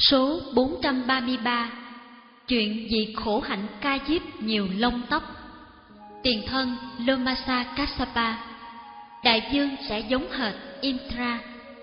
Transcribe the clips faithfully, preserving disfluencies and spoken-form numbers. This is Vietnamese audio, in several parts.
Số bốn trăm ba mươi ba. Chuyện vị khổ hạnh Ca Diếp nhiều lông tóc. Tiền thân Lomasa Kassapa. Đại vương sẽ giống hệt Indra.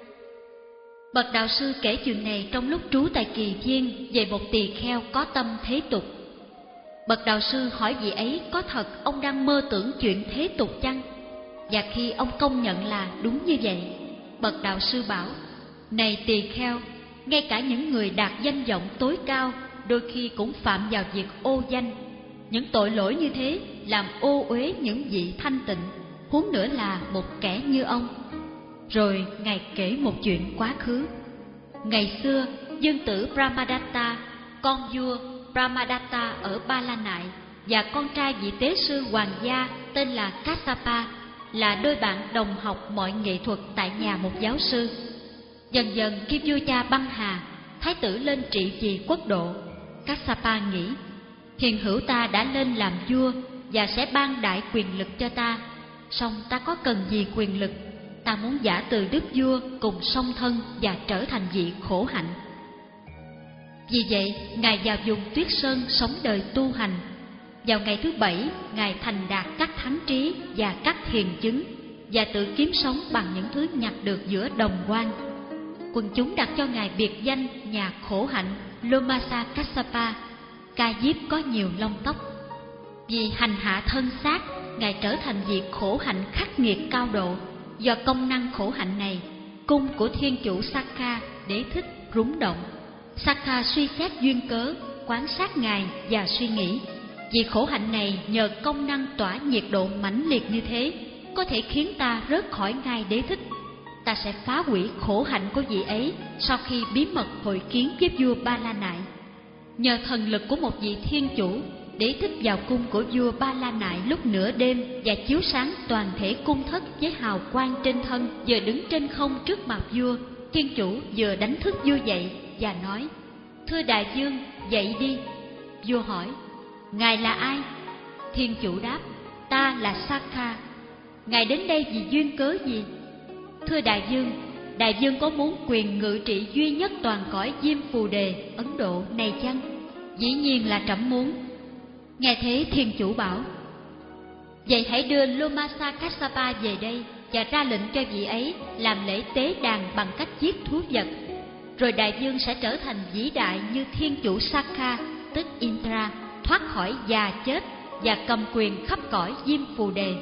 Bậc đạo sư kể chuyện này trong lúc trú tại Kỳ Viên về một tỳ kheo có tâm thế tục. Bậc đạo sư hỏi vị ấy có thật ông đang mơ tưởng chuyện thế tục chăng? Và khi ông công nhận là đúng như vậy, bậc đạo sư bảo: này tỳ kheo, ngay cả những người đạt danh vọng tối cao đôi khi cũng phạm vào việc ô danh. Những tội lỗi như thế làm ô uế những vị thanh tịnh, huống nữa là một kẻ như ông. Rồi ngài kể một chuyện quá khứ. Ngày xưa, dương tử Brahmadatta, con vua Brahmadatta ở Ba La Nại, và con trai vị tế sư hoàng gia tên là Kassapa là đôi bạn đồng học mọi nghệ thuật tại nhà một giáo sư. Dần dần khi vua cha băng hà, thái tử lên trị vì quốc độ, Kassapa nghĩ: hiền hữu ta đã lên làm vua và sẽ ban đại quyền lực cho ta, song ta có cần gì quyền lực? Ta muốn giả từ đức vua cùng song thân và trở thành vị khổ hạnh. Vì vậy, ngài vào vùng Tuyết Sơn sống đời tu hành. Vào ngày thứ bảy, ngài thành đạt các thánh trí và các hiền chứng, và tự kiếm sống bằng những thứ nhặt được giữa đồng quan. Quần chúng đặt cho ngài biệt danh nhà khổ hạnh Lomasa Kassapa, Ca Diếp có nhiều lông tóc. Vì hành hạ thân xác, ngài trở thành vị khổ hạnh khắc nghiệt cao độ. Do công năng khổ hạnh này, cung của thiên chủ Sakha đế thích rúng động. Sakha suy xét duyên cớ, quan sát ngài và suy nghĩ: vì khổ hạnh này nhờ công năng tỏa nhiệt độ mãnh liệt như thế, có thể khiến ta rớt khỏi ngai đế thích. Ta sẽ phá hủy khổ hạnh của vị ấy sau khi bí mật hội kiến với vua Ba La Nại. Nhờ thần lực của một vị thiên chủ, đế thích vào cung của vua Ba La Nại lúc nửa đêm và chiếu sáng toàn thể cung thất với hào quang trên thân. Vừa đứng trên không trước mặt vua, thiên chủ vừa đánh thức vua dậy và nói: thưa đại vương, dậy đi. Vua hỏi: ngài là ai? Thiên chủ đáp: ta là Sakha. Ngài đến đây vì duyên cớ gì? Thưa đại vương, đại vương có muốn quyền ngự trị duy nhất toàn cõi Diêm Phù Đề, Ấn Độ này chăng? Dĩ nhiên là trẫm muốn. Nghe thế, thiên chủ bảo: vậy hãy đưa Lomasa Kassapa về đây và ra lệnh cho vị ấy làm lễ tế đàn bằng cách giết thú vật. Rồi đại vương sẽ trở thành vĩ đại như thiên chủ Sakha, tức Indra, thoát khỏi già chết và cầm quyền khắp cõi Diêm Phù Đề.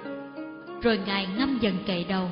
Rồi ngài ngâm dần kệ đầu: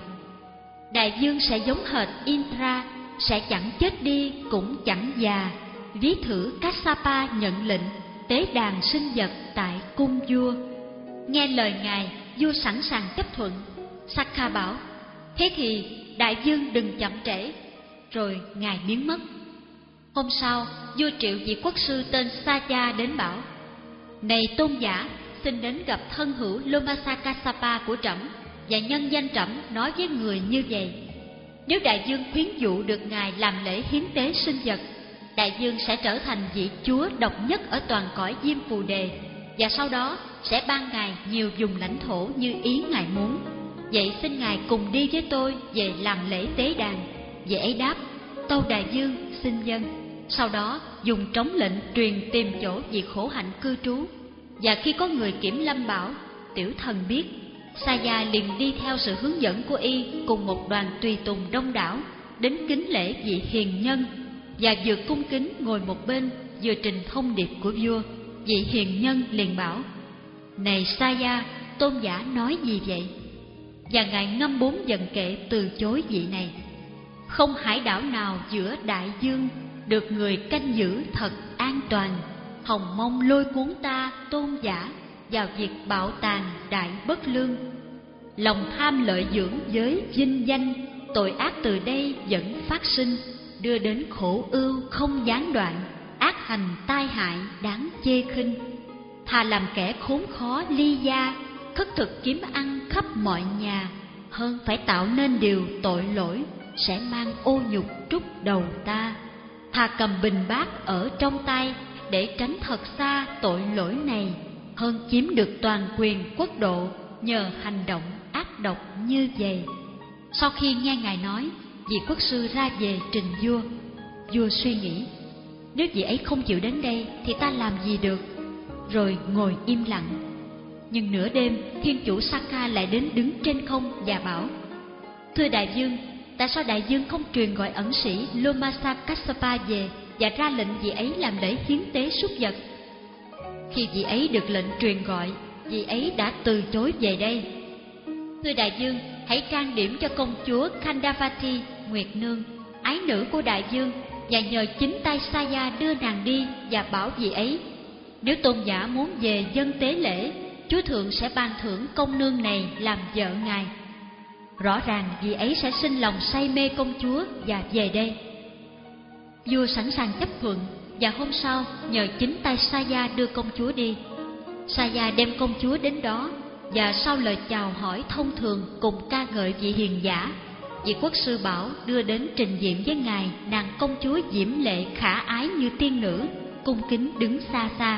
đại vương sẽ giống hệt Indra, sẽ chẳng chết đi cũng chẳng già. Ví thử Kassapa nhận lệnh tế đàn sinh vật tại cung vua. Nghe lời ngài, vua sẵn sàng chấp thuận. Sakha bảo: thế thì đại vương đừng chậm trễ. Rồi ngài biến mất. Hôm sau, vua triệu vị quốc sư tên Saja đến bảo: này tôn giả, xin đến gặp thân hữu Lomasa Kassapa của trẫm, và nhân danh trẫm nói với người như vậy: nếu đại vương khuyến dụ được ngài làm lễ hiến tế sinh vật, đại vương sẽ trở thành vị chúa độc nhất ở toàn cõi Diêm Phù Đề, và sau đó sẽ ban ngài nhiều vùng lãnh thổ như ý ngài muốn. Vậy xin ngài cùng đi với tôi về làm lễ tế đàn. Vị ấy đáp: tâu đại vương, xin vâng. Sau đó dùng trống lệnh truyền tìm chỗ vị khổ hạnh cư trú. Và khi có người kiểm lâm bảo: tiểu thần biết, Saja liền đi theo sự hướng dẫn của y cùng một đoàn tùy tùng đông đảo đến kính lễ vị hiền nhân, và vừa cung kính ngồi một bên vừa trình thông điệp của vua. Vị hiền nhân liền bảo: này Saja, tôn giả nói gì vậy? Và ngài ngâm bốn dần kệ từ chối vị này. Không hải đảo nào giữa đại dương được người canh giữ thật an toàn. Hồng mong lôi cuốn ta tôn giả vào việc bạo tàn đại bất lương. Lòng tham lợi dưỡng giới vinh danh, tội ác từ đây vẫn phát sinh, đưa đến khổ ưu không gián đoạn, ác hành tai hại đáng chê khinh. Thà làm kẻ khốn khó ly gia, khất thực kiếm ăn khắp mọi nhà, hơn phải tạo nên điều tội lỗi sẽ mang ô nhục trút đầu ta. Thà cầm bình bát ở trong tay để tránh thật xa tội lỗi này, hơn chiếm được toàn quyền quốc độ nhờ hành động ác độc như vậy. Sau khi nghe ngài nói, vị quốc sư ra về trình vua. Vua suy nghĩ, nếu vị ấy không chịu đến đây thì ta làm gì được, rồi ngồi im lặng. Nhưng nửa đêm, thiên chủ Saka lại đến đứng trên không và bảo: Thưa đại vương, tại sao đại vương không truyền gọi ẩn sĩ Lomasa Kassapa về và ra lệnh vị ấy làm lễ hiến tế súc vật? Khi vị ấy được lệnh truyền gọi, vị ấy đã từ chối về đây. Thưa đại vương, hãy trang điểm cho công chúa Khandavati, Nguyệt Nương, ái nữ của đại vương, và nhờ chính tay Saya đưa nàng đi và bảo vị ấy: nếu tôn giả muốn về dâng tế lễ, Chúa Thượng sẽ ban thưởng công nương này làm vợ ngài. Rõ ràng vị ấy sẽ sinh lòng say mê công chúa và về đây. Vua sẵn sàng chấp thuận, và hôm sau nhờ chính tay Saya đưa công chúa đi. Saya đem công chúa đến đó, và sau lời chào hỏi thông thường cùng ca ngợi vị hiền giả, vị quốc sư bảo đưa đến trình diện với ngài nàng công chúa diễm lệ khả ái như tiên nữ, cung kính đứng xa xa.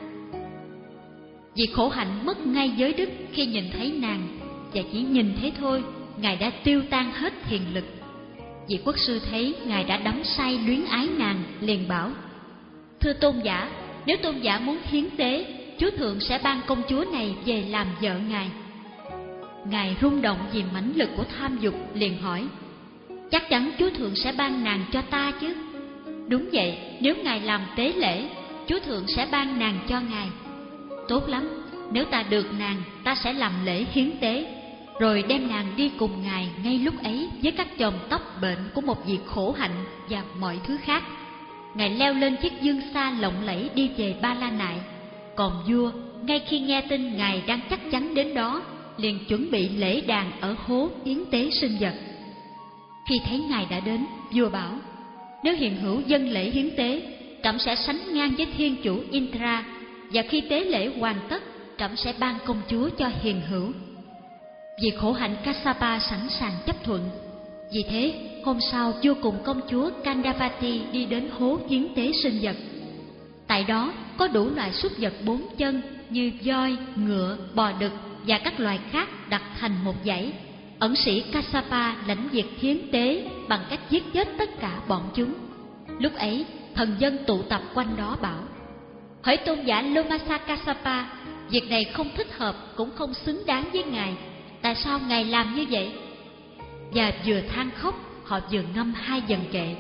Vị khổ hạnh mất ngay giới đức khi nhìn thấy nàng, và chỉ nhìn thế thôi, ngài đã tiêu tan hết hiền lực. Vị quốc sư thấy ngài đã đắm say luyến ái nàng, liền bảo: Thưa tôn giả, nếu tôn giả muốn hiến tế, Chúa Thượng sẽ ban công chúa này về làm vợ ngài. Ngài rung động vì mãnh lực của tham dục, liền hỏi: Chắc chắn Chúa Thượng sẽ ban nàng cho ta chứ? Đúng vậy, nếu ngài làm tế lễ, Chúa Thượng sẽ ban nàng cho ngài. Tốt lắm, nếu ta được nàng, ta sẽ làm lễ hiến tế, rồi đem nàng đi cùng ngài ngay lúc ấy với các chòm tóc bệnh của một vị khổ hạnh và mọi thứ khác. Ngài leo lên chiếc dương xa lộng lẫy đi về Ba La Nại. Còn vua, ngay khi nghe tin ngài đang chắc chắn đến đó, liền chuẩn bị lễ đàn ở hố hiến tế sinh vật. Khi thấy ngài đã đến, vua bảo: Nếu hiền hữu dâng lễ hiến tế, trẫm sẽ sánh ngang với thiên chủ Indra, và khi tế lễ hoàn tất, trẫm sẽ ban công chúa cho hiền hữu. Vị khổ hạnh Kassapa sẵn sàng chấp thuận. Vì thế, hôm sau vua cùng công chúa Khandavati đi đến hố hiến tế sinh vật. Tại đó có đủ loại súc vật bốn chân như voi, ngựa, bò đực và các loài khác đặt thành một dãy. Ẩn sĩ Kassapa lãnh việc hiến tế bằng cách giết chết tất cả bọn chúng. Lúc ấy, thần dân tụ tập quanh đó bảo: Hỡi tôn giả Lomasa Kassapa, việc này không thích hợp cũng không xứng đáng với ngài. Tại sao ngài làm như vậy? Và vừa than khóc, họ vừa ngâm hai dần kệ: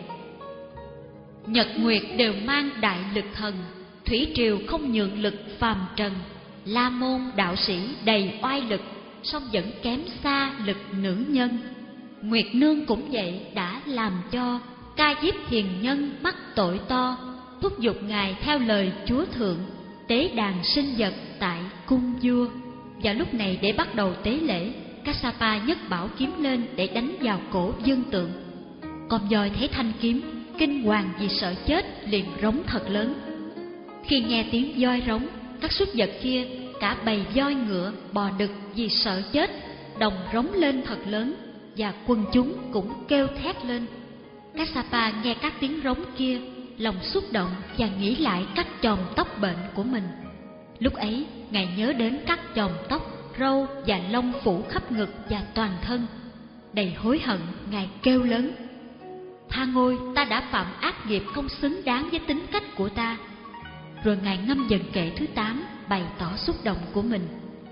Nhật nguyệt đều mang đại lực thần, thủy triều không nhượng lực phàm trần. La môn đạo sĩ đầy oai lực, song vẫn kém xa lực nữ nhân. Nguyệt nương cũng vậy, đã làm cho Ca Diếp hiền nhân mắc tội to, thúc giục ngài theo lời Chúa Thượng tế đàn sinh vật tại cung vua. Và lúc này để bắt đầu tế lễ, Kassapa nhấc bảo kiếm lên để đánh vào cổ dương tượng. Con voi thấy thanh kiếm, kinh hoàng vì sợ chết, liền rống thật lớn. Khi nghe tiếng voi rống, các súc vật kia, cả bầy voi ngựa, bò đực vì sợ chết, đồng rống lên thật lớn, và quần chúng cũng kêu thét lên. Kassapa nghe các tiếng rống kia, lòng xúc động và nghĩ lại các chòm tóc bệnh của mình. Lúc ấy, ngài nhớ đến các chòm tóc, râu và lông phủ khắp ngực và toàn thân. Đầy hối hận, ngài kêu lớn: Tha ngôi, ta đã phạm ác nghiệp không xứng đáng với tính cách của ta. Rồi ngài ngâm dần kệ thứ tám, bày tỏ xúc động của mình: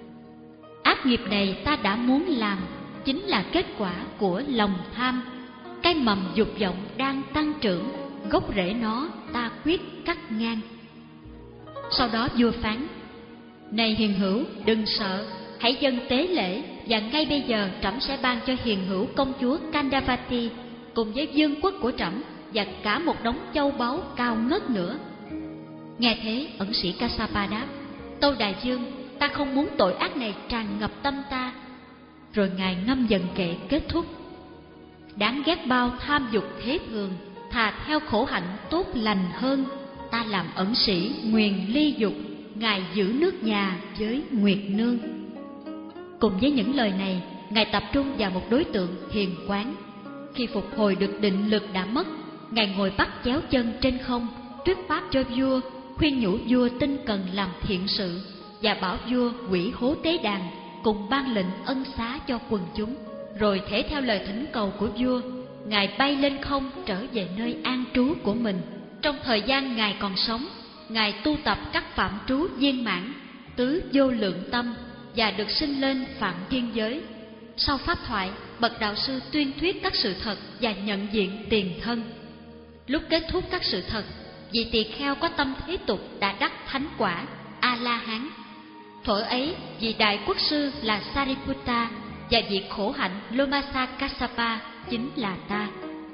Ác nghiệp này ta đã muốn làm, chính là kết quả của lòng tham. Cái mầm dục vọng đang tăng trưởng, gốc rễ nó ta quyết cắt ngang. Sau đó vua phán: Này hiền hữu, đừng sợ, hãy dâng tế lễ, và ngay bây giờ trẫm sẽ ban cho hiền hữu công chúa Khandavati cùng với vương quốc của trẫm và cả một đống châu báu cao ngất nữa. Nghe thế, ẩn sĩ Kassapa đáp: Tâu đại vương, ta không muốn tội ác này tràn ngập tâm ta. Rồi ngài ngâm dần kệ kết thúc: Đáng ghét bao tham dục thế thường, thà theo khổ hạnh tốt lành hơn. Ta làm ẩn sĩ nguyền ly dục, ngài giữ nước nhà với Nguyệt nương. Cùng với những lời này, ngài tập trung vào một đối tượng hiền quán. Khi phục hồi được định lực đã mất, ngài ngồi bắt chéo chân trên không, thuyết pháp cho vua, khuyên nhủ vua tinh cần làm thiện sự, và bảo vua hủy hố tế đàn, cùng ban lệnh ân xá cho quần chúng. Rồi thể theo lời thỉnh cầu của vua, Ngài bay lên không trở về nơi an trú của mình. Trong thời gian Ngài còn sống, Ngài tu tập các phạm trú viên mãn, tứ vô lượng tâm và được sinh lên phạm thiên giới. Sau pháp thoại, bậc đạo sư tuyên thuyết các sự thật và nhận diện tiền thân. Lúc kết thúc các sự thật, vị tỳ kheo có tâm thế tục đã đắc thánh quả A La Hán. Thuở ấy, vị đại quốc sư là Sariputta và vị khổ hạnh Lomasa Kassapa chính là ta.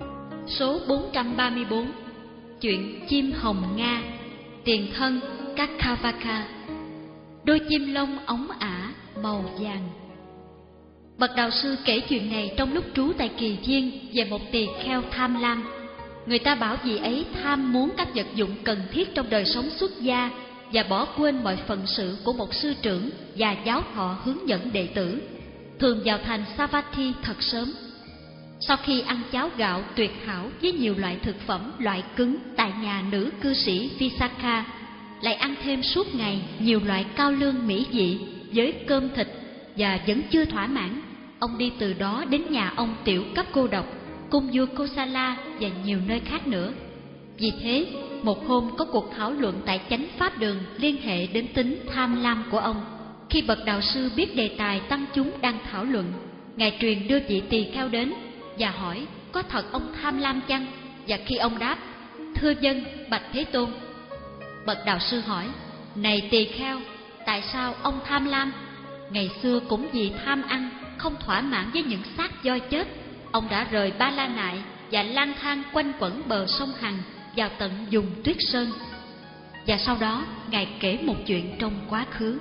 Số bốn trăm ba mươi bốn. Chuyện chim hồng Nga. Tiền thân Kakavaka. Đôi chim lông óng ả màu vàng. Bậc đạo sư kể chuyện này trong lúc trú tại Kỳ Viên về một tỳ kheo tham lam. Người ta bảo vị ấy tham muốn các vật dụng cần thiết trong đời sống xuất gia và bỏ quên mọi phận sự của một sư trưởng và giáo thọ hướng dẫn đệ tử, thường vào thành Savatthi thật sớm. Sau khi ăn cháo gạo tuyệt hảo với nhiều loại thực phẩm loại cứng tại nhà nữ cư sĩ Visakha, lại ăn thêm suốt ngày nhiều loại cao lương mỹ vị với cơm thịt và vẫn chưa thỏa mãn, ông đi từ đó đến nhà ông Tiểu Cấp Cô Độc, cung vua Kosala và nhiều nơi khác nữa. Vì thế, một hôm có cuộc thảo luận tại chánh pháp đường liên hệ đến tính tham lam của ông. Khi bậc đạo sư biết đề tài tăng chúng đang thảo luận, Ngài truyền đưa vị tỳ kheo đến và hỏi có thật ông tham lam chăng? Và khi ông đáp, thưa vâng, bạch Thế Tôn. Bậc đạo sư hỏi, này tỳ kheo, tại sao ông tham lam? Ngày xưa cũng vì tham ăn, không thỏa mãn với những xác voi chết, ông đã rời Ba La Nại và lang thang quanh quẩn bờ sông Hằng vào tận vùng Tuyết Sơn. Và sau đó Ngài kể một chuyện trong quá khứ.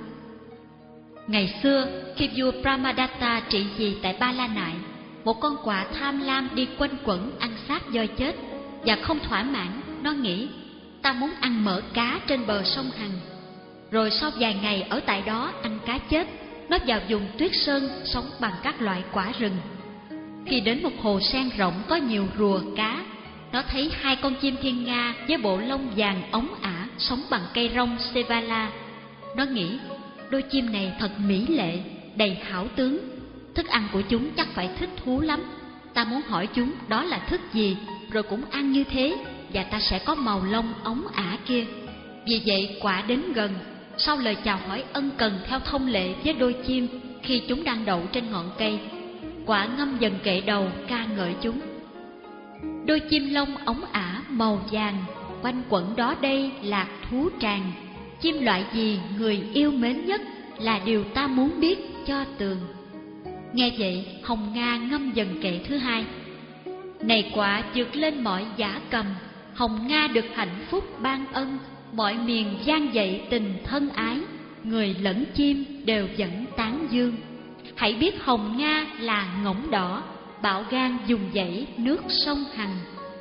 Ngày xưa, khi vua Brahmadatta trị vì tại Ba La Nại, một con quạ tham lam đi quanh quẩn ăn xác voi chết và không thỏa mãn. Nó nghĩ, ta muốn ăn mỡ cá trên bờ sông Hằng. Rồi sau vài ngày ở tại đó ăn cá chết, nó vào vùng Tuyết Sơn sống bằng các loại quả rừng. Khi đến một hồ sen rộng có nhiều rùa cá, nó thấy hai con chim thiên nga với bộ lông vàng óng ả sống bằng cây rong Sevala. Nó nghĩ, đôi chim này thật mỹ lệ, đầy hảo tướng. Thức ăn của chúng chắc phải thích thú lắm. Ta muốn hỏi chúng đó là thức gì, rồi cũng ăn như thế, và ta sẽ có màu lông óng ả kia. Vì vậy quạ đến gần, sau lời chào hỏi ân cần theo thông lệ với đôi chim khi chúng đang đậu trên ngọn cây, quạ ngâm dần kệ đầu ca ngợi chúng. Đôi chim lông óng ả màu vàng, quanh quẩn đó đây lạc thú tràng. Chim loại gì người yêu mến nhất là điều ta muốn biết cho tường. Nghe vậy, hồng nga ngâm dần kệ thứ hai. Này quạ vượt lên mọi giả cầm, hồng nga được hạnh phúc ban ân, mọi miền vang dậy tình thân ái, người lẫn chim đều vẫn tán dương. Hãy biết hồng nga là ngỗng đỏ, bạo gan dùng dãy nước sông Hằng.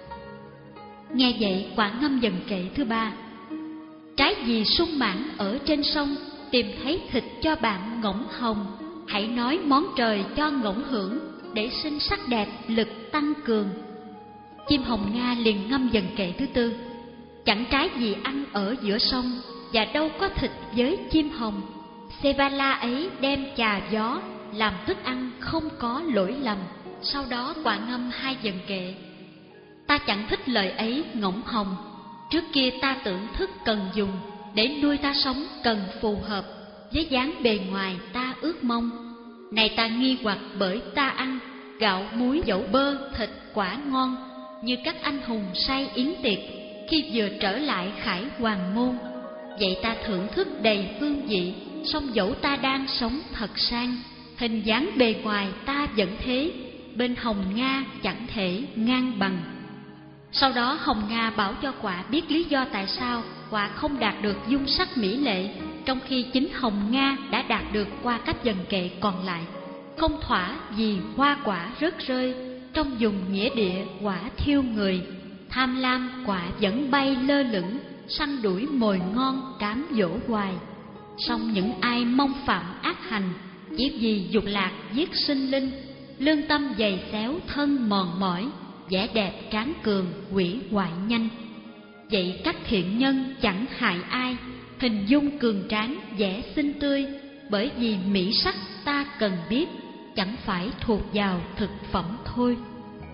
Nghe vậy, quạ ngâm dần kệ thứ ba. Trái gì sung mãn ở trên sông, tìm thấy thịt cho bạn ngỗng hồng. Hãy nói món trời cho ngỗng hưởng, để sinh sắc đẹp lực tăng cường. Chim hồng nga liền ngâm dần kệ thứ tư. Chẳng trái gì ăn ở giữa sông, và đâu có thịt với chim hồng. Sevala ấy đem chà gió, làm thức ăn không có lỗi lầm. Sau đó quạ ngâm hai dần kệ. Ta chẳng thích lời ấy ngỗng hồng. Trước kia ta tưởng thức cần dùng, để nuôi ta sống cần phù hợp với dáng bề ngoài ta ước mong. Này ta nghi hoặc bởi ta ăn gạo muối dẫu bơ thịt quả ngon, như các anh hùng say yến tiệc khi vừa trở lại khải hoàng môn. Vậy ta thưởng thức đầy hương vị, song dẫu ta đang sống thật sang, hình dáng bề ngoài ta vẫn thế, bên hồng nga chẳng thể ngang bằng. Sau đó hồng nga bảo cho quạ biết lý do tại sao quạ không đạt được dung sắc mỹ lệ, trong khi chính hồng nga đã đạt được qua các dần kệ còn lại. Không thỏa vì hoa quả rớt rơi, trong vùng nghĩa địa quả thiêu người. Tham lam quạ vẫn bay lơ lửng, săn đuổi mồi ngon cám dỗ hoài. Song những ai mong phạm ác hành, chỉ vì dục lạc giết sinh linh, lương tâm dày xéo thân mòn mỏi, vẻ đẹp tráng cường hủy hoại nhanh. Vậy các thiện nhân chẳng hại ai, hình dung cường tráng vẻ xinh tươi, bởi vì mỹ sắc ta cần biết, chẳng phải thuộc vào thực phẩm thôi.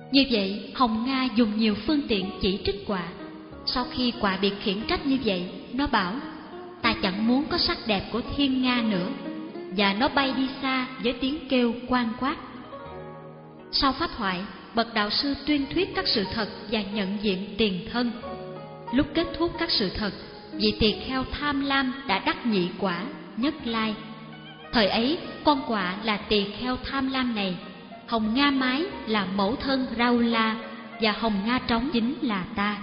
Như vậy, Hồng Nga dùng nhiều phương tiện chỉ trích quạ. Sau khi quạ bị khiển trách như vậy, nó bảo: ta chẳng muốn có sắc đẹp của thiên nga nữa. Và nó bay đi xa với tiếng kêu oan quát. Sau pháp thoại, bậc đạo sư tuyên thuyết các sự thật và nhận diện tiền thân. Lúc kết thúc các sự thật, vị tỳ kheo tham lam đã đắc nhị quả, nhất lai. Thời ấy, con quạ là tỳ kheo tham lam này, Hồng Nga mái là mẫu thân Raula, và Hồng Nga trống chính là ta.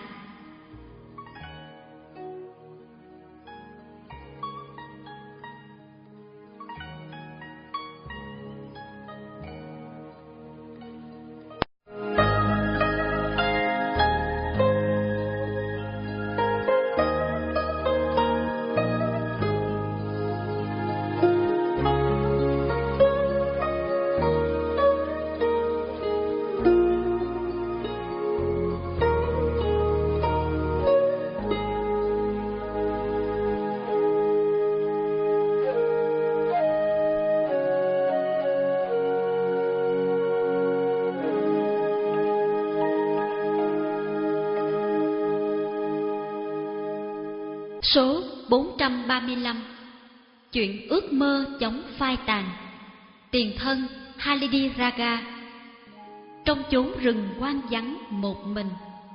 Số bốn trăm ba mươi lăm. Chuyện ước mơ chống phai tàn. Tiền thân Halidi Raga. Trong chốn rừng hoang vắng một mình.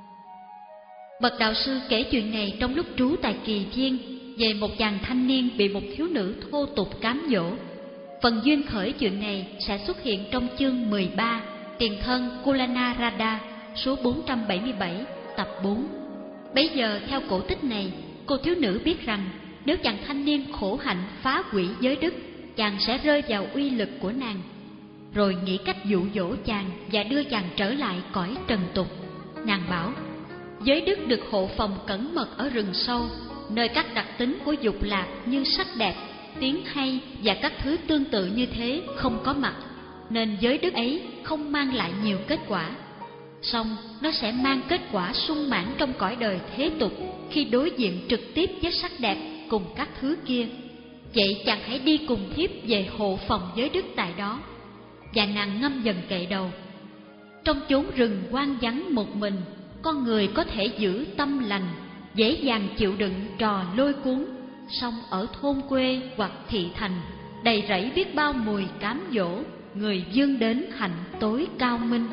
Bậc đạo sư kể chuyện này trong lúc trú tại Kỳ Viên, về một chàng thanh niên bị một thiếu nữ thô tục cám dỗ. Phần duyên khởi chuyện này sẽ xuất hiện trong chương mười ba, Tiền thân Kulanarada, số bốn trăm bảy mươi bảy, tập bốn. Bấy giờ theo cổ tích này, cô thiếu nữ biết rằng nếu chàng thanh niên khổ hạnh phá hủy giới đức, chàng sẽ rơi vào uy lực của nàng, rồi nghĩ cách dụ dỗ chàng và đưa chàng trở lại cõi trần tục. Nàng bảo: giới đức được hộ phòng cẩn mật ở rừng sâu, nơi các đặc tính của dục lạc như sắc đẹp, tiếng hay và các thứ tương tự như thế không có mặt, nên giới đức ấy không mang lại nhiều kết quả. Song nó sẽ mang kết quả sung mãn trong cõi đời thế tục khi đối diện trực tiếp với sắc đẹp cùng các thứ kia. Vậy chàng hãy đi cùng thiếp về hộ phòng giới đức tại đó. Và nàng ngâm dần kệ đầu: trong chốn rừng hoang vắng một mình, con người có thể giữ tâm lành, dễ dàng chịu đựng trò lôi cuốn. Song ở thôn quê hoặc thị thành, đầy rẫy biết bao mùi cám dỗ, người vươn đến hạnh tối cao minh.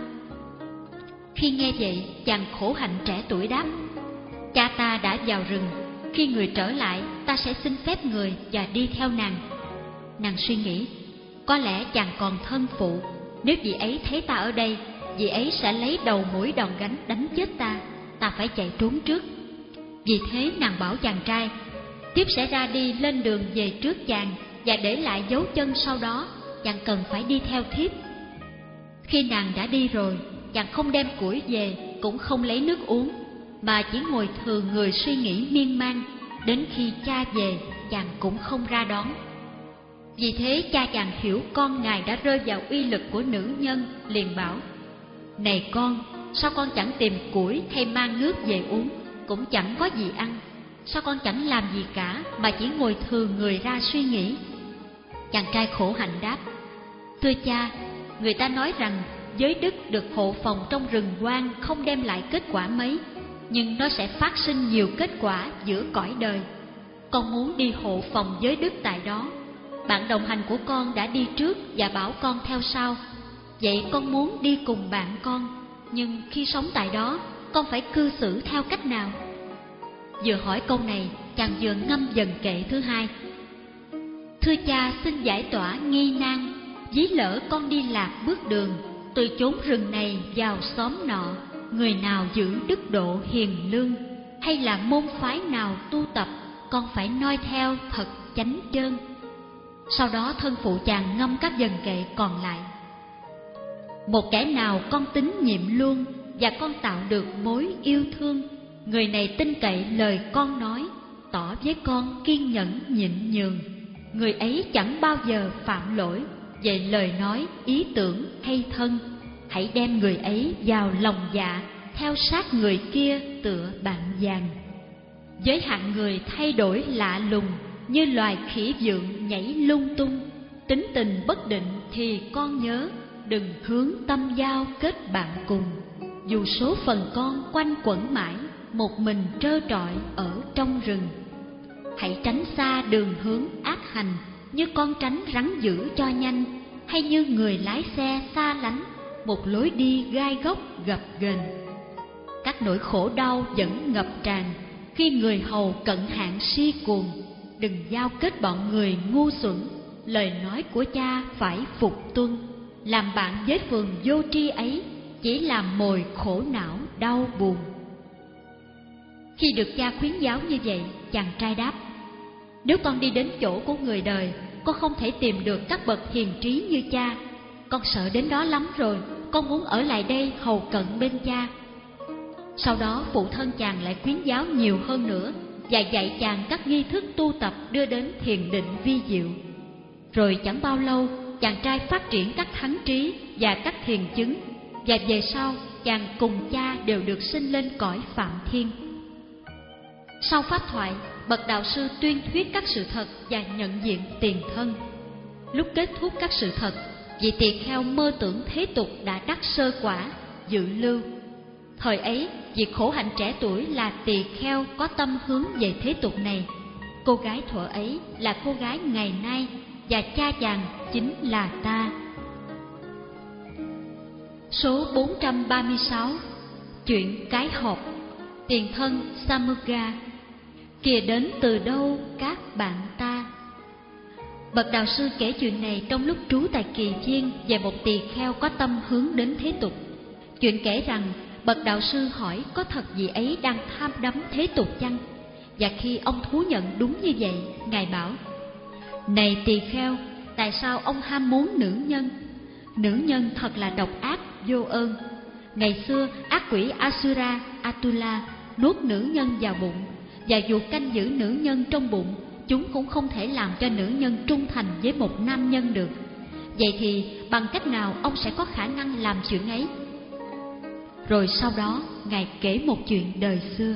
Khi nghe vậy, chàng khổ hạnh trẻ tuổi đáp: cha ta đã vào rừng, khi người trở lại, ta sẽ xin phép người và đi theo nàng. Nàng suy nghĩ: có lẽ chàng còn thân phụ, nếu vị ấy thấy ta ở đây, vị ấy sẽ lấy đầu mũi đòn gánh đánh chết ta, ta phải chạy trốn trước. Vì thế nàng bảo chàng trai: thiếp sẽ ra đi lên đường về trước chàng và để lại dấu chân sau đó, chàng cần phải đi theo thiếp. Khi nàng đã đi rồi, chàng không đem củi về, cũng không lấy nước uống, mà chỉ ngồi thừ người suy nghĩ miên man. Đến khi cha về, chàng cũng không ra đón. Vì thế cha chàng hiểu con ngài đã rơi vào uy lực của nữ nhân, liền bảo: này con, sao con chẳng tìm củi hay mang nước về uống, cũng chẳng có gì ăn, sao con chẳng làm gì cả mà chỉ ngồi thừ người ra suy nghĩ? Chàng trai khổ hạnh đáp: thưa cha, người ta nói rằng giới đức được hộ phòng trong rừng hoang không đem lại kết quả mấy, nhưng nó sẽ phát sinh nhiều kết quả giữa cõi đời. Con muốn đi hộ phòng giới đức tại đó. Bạn đồng hành của con đã đi trước và bảo con theo sau. Vậy con muốn đi cùng bạn con, nhưng khi sống tại đó, con phải cư xử theo cách nào? Vừa hỏi câu này, chàng vừa ngâm dần kệ thứ hai: thưa cha, xin giải tỏa nghi nan. Ví lỡ con đi lạc bước đường, từ chốn rừng này vào xóm nọ, người nào giữ đức độ hiền lương, hay là môn phái nào tu tập, con phải noi theo thật chánh chơn. Sau đó thân phụ chàng ngâm các dần kệ còn lại: một kẻ nào con tín nhiệm luôn, và con tạo được mối yêu thương, người này tin cậy lời con nói, tỏ với con kiên nhẫn nhịn nhường, người ấy chẳng bao giờ phạm lỗi về lời nói, ý tưởng hay thân. Hãy đem người ấy vào lòng dạ, theo sát người kia tựa bạn vàng. Giới hạn người thay đổi lạ lùng, như loài khỉ vượn nhảy lung tung. Tính tình bất định thì con nhớ, đừng hướng tâm giao kết bạn cùng. Dù số phần con quanh quẩn mãi, một mình trơ trọi ở trong rừng. Hãy tránh xa đường hướng ác hành, như con tránh rắn dữ cho nhanh, hay như người lái xe xa lánh một lối đi gai góc gập ghềnh. Các nỗi khổ đau vẫn ngập tràn khi người hầu cận hạn si cuồng. Đừng giao kết bọn người ngu xuẩn, lời nói của cha phải phục tuân. Làm bạn với phường vô tri ấy chỉ làm mồi khổ não đau buồn. Khi được cha khuyến giáo như vậy, chàng trai đáp: nếu con đi đến chỗ của người đời, con không thể tìm được các bậc hiền trí như cha. Con sợ đến đó lắm rồi, con muốn ở lại đây hầu cận bên cha. Sau đó phụ thân chàng lại khuyến giáo nhiều hơn nữa và dạy chàng các nghi thức tu tập đưa đến thiền định vi diệu. Rồi chẳng bao lâu, chàng trai phát triển các thánh trí và các thiền chứng, và về sau chàng cùng cha đều được sinh lên cõi Phạm Thiên. Sau pháp thoại, bậc đạo sư tuyên thuyết các sự thật và nhận diện tiền thân. Lúc kết thúc các sự thật, vị tỳ kheo mơ tưởng thế tục đã đắc sơ quả, dự lưu. Thời ấy, vị khổ hạnh trẻ tuổi là tỳ kheo có tâm hướng về thế tục này. Cô gái thuở ấy là cô gái ngày nay, và cha chàng chính là ta. Số bốn trăm ba mươi sáu. Chuyện cái hộp. Tiền thân Samugga. Kìa đến từ đâu các bạn ta. Bậc đạo sư kể chuyện này trong lúc trú tại Kỳ Viên về một tỳ kheo có tâm hướng đến thế tục. Chuyện kể rằng bậc đạo sư hỏi có thật vị ấy đang tham đắm thế tục chăng? Và khi ông thú nhận đúng như vậy, ngài bảo: này tỳ kheo, tại sao ông ham muốn nữ nhân? Nữ nhân thật là độc ác, vô ơn. Ngày xưa ác quỷ Asura, Atula nuốt nữ nhân vào bụng, và dù canh giữ nữ nhân trong bụng, chúng cũng không thể làm cho nữ nhân trung thành với một nam nhân được. Vậy thì bằng cách nào ông sẽ có khả năng làm chuyện ấy? Rồi sau đó ngài kể một chuyện đời xưa.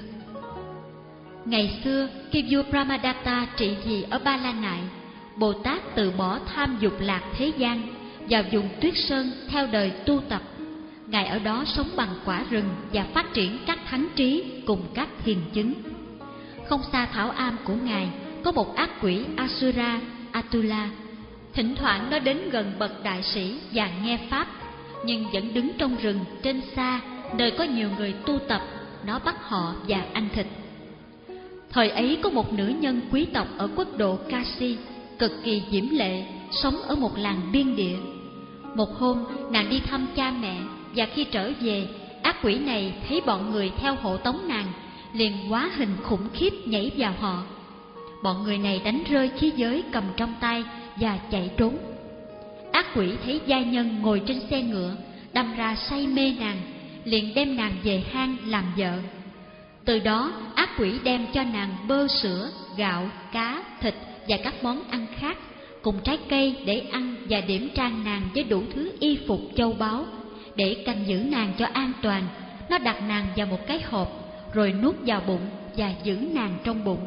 Ngày xưa khi vua Brahmadatta trị vì ở Ba La Nại, Bồ Tát từ bỏ tham dục lạc thế gian, vào vùng Tuyết Sơn theo đời tu tập. Ngài ở đó sống bằng quả rừng và phát triển các thánh trí cùng các thiền chứng. Không xa thảo am của ngài có một ác quỷ Asura, Atula. Thỉnh thoảng nó đến gần bậc đại sĩ và nghe pháp, nhưng vẫn đứng trong rừng trên xa, nơi có nhiều người tu tập. Nó bắt họ và ăn thịt. Thời ấy có một nữ nhân quý tộc ở quốc độ Kasi, cực kỳ diễm lệ, sống ở một làng biên địa. Một hôm nàng đi thăm cha mẹ, và khi trở về, ác quỷ này thấy bọn người theo hộ tống nàng, liền hóa hình khủng khiếp nhảy vào họ. Bọn người này đánh rơi khí giới cầm trong tay và chạy trốn. Ác quỷ thấy giai nhân ngồi trên xe ngựa, đâm ra say mê nàng, liền đem nàng về hang làm vợ. Từ đó ác quỷ đem cho nàng bơ sữa, gạo, cá, thịt và các món ăn khác, cùng trái cây để ăn, và điểm trang nàng với đủ thứ y phục châu báu. Để canh giữ nàng cho an toàn, nó đặt nàng vào một cái hộp, rồi nuốt vào bụng và giữ nàng trong bụng.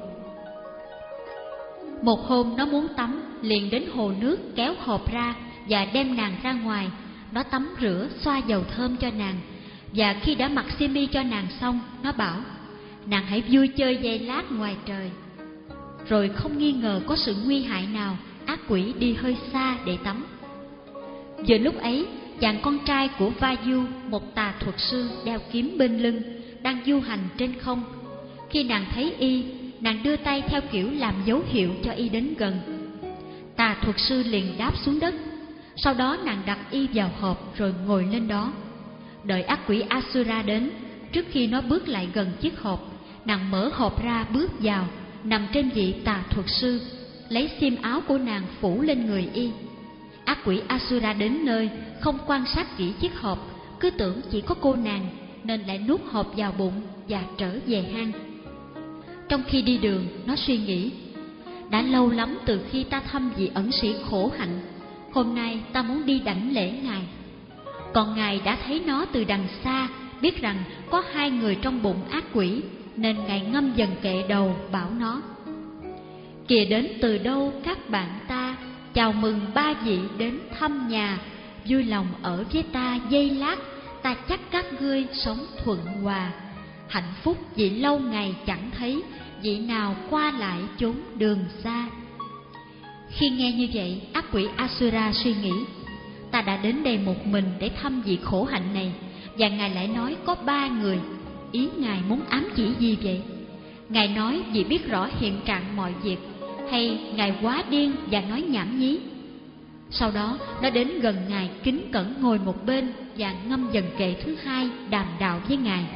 Một hôm nó muốn tắm, liền đến hồ nước kéo hộp ra và đem nàng ra ngoài. Nó tắm rửa, xoa dầu thơm cho nàng, và khi đã mặc xiêm y cho nàng xong, nó bảo: nàng hãy vui chơi giây lát ngoài trời. Rồi không nghi ngờ có sự nguy hại nào, ác quỷ đi hơi xa để tắm. Giờ lúc ấy, chàng con trai của Vayu, một tà thuật sư đeo kiếm bên lưng, đang du hành trên không. Khi nàng thấy y, nàng đưa tay theo kiểu làm dấu hiệu cho y đến gần. Tà thuật sư liền đáp xuống đất. Sau đó nàng đặt y vào hộp rồi ngồi lên đó. Đợi ác quỷ Asura đến, trước khi nó bước lại gần chiếc hộp, nàng mở hộp ra bước vào, nằm trên vị tà thuật sư, lấy xiêm áo của nàng phủ lên người y. Ác quỷ Asura đến nơi, không quan sát kỹ chiếc hộp, cứ tưởng chỉ có cô nàng, nên lại nuốt hộp vào bụng và trở về hang. Trong khi đi đường, nó suy nghĩ: đã lâu lắm từ khi ta thăm vị ẩn sĩ khổ hạnh, hôm nay ta muốn đi đảnh lễ ngài. Còn ngài đã thấy nó từ đằng xa, biết rằng có hai người trong bụng ác quỷ, nên ngài ngâm dần kệ đầu bảo nó: kìa đến từ đâu các bạn ta, chào mừng ba vị đến thăm nhà. vui lòng ở với ta giây lát, ta chắc các ngươi sống thuận hòa. Hạnh phúc vì lâu ngày chẳng thấy, vị nào qua lại chốn đường xa. Khi nghe như vậy, ác quỷ Asura suy nghĩ, ta đã đến đây một mình để thăm vị khổ hạnh này, và ngài lại nói có ba người. Ý ngài muốn ám chỉ gì vậy? Ngài nói vì biết rõ hiện trạng mọi việc, hay ngài quá điên và nói nhảm nhí? Sau đó nó đến gần ngài, kính cẩn ngồi một bên và ngâm dần kệ thứ hai đàm đạo với ngài.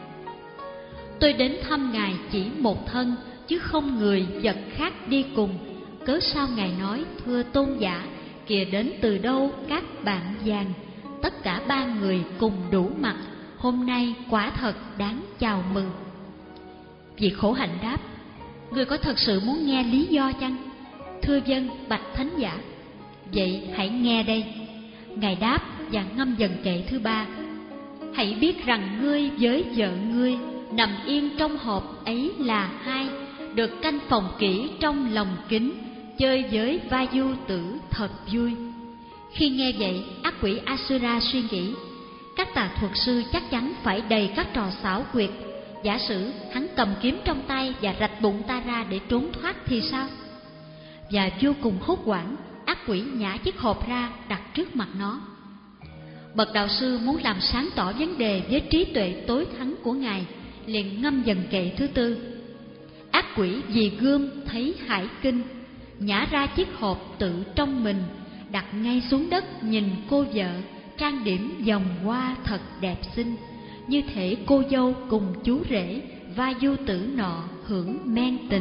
Tôi đến thăm ngài chỉ một thân, chứ không người vật khác đi cùng. Cớ sao ngài nói thưa tôn giả, kìa đến từ đâu các bạn vàng? Tất cả ba người cùng đủ mặt, hôm nay quả thật đáng chào mừng. Vị khổ hạnh đáp, ngươi có thật sự muốn nghe lý do chăng? Thưa vâng, bạch thánh giả. Vậy hãy nghe đây. Ngài đáp và ngâm dần kệ thứ ba. Hãy biết rằng ngươi với vợ ngươi nằm yên trong hộp ấy là hai, được canh phòng kỹ trong lòng kính, chơi với va du tử thật vui. Khi nghe vậy, ác quỷ Asura suy nghĩ, các tà thuật sư chắc chắn phải đầy các trò xảo quyệt. Giả sử hắn cầm kiếm trong tay và rạch bụng ta ra để trốn thoát thì sao? Và vô cùng hốt hoảng, ác quỷ nhả chiếc hộp ra đặt trước mặt nó. Bậc đạo sư muốn làm sáng tỏ vấn đề với trí tuệ tối thắng của ngài, liền ngâm dần kệ thứ tư. Ác quỷ vì gươm thấy hải kinh, nhả ra chiếc hộp tự trong mình, đặt ngay xuống đất nhìn cô vợ, trang điểm vòng hoa thật đẹp xinh, như thể cô dâu cùng chú rể va du tử nọ hưởng men tình.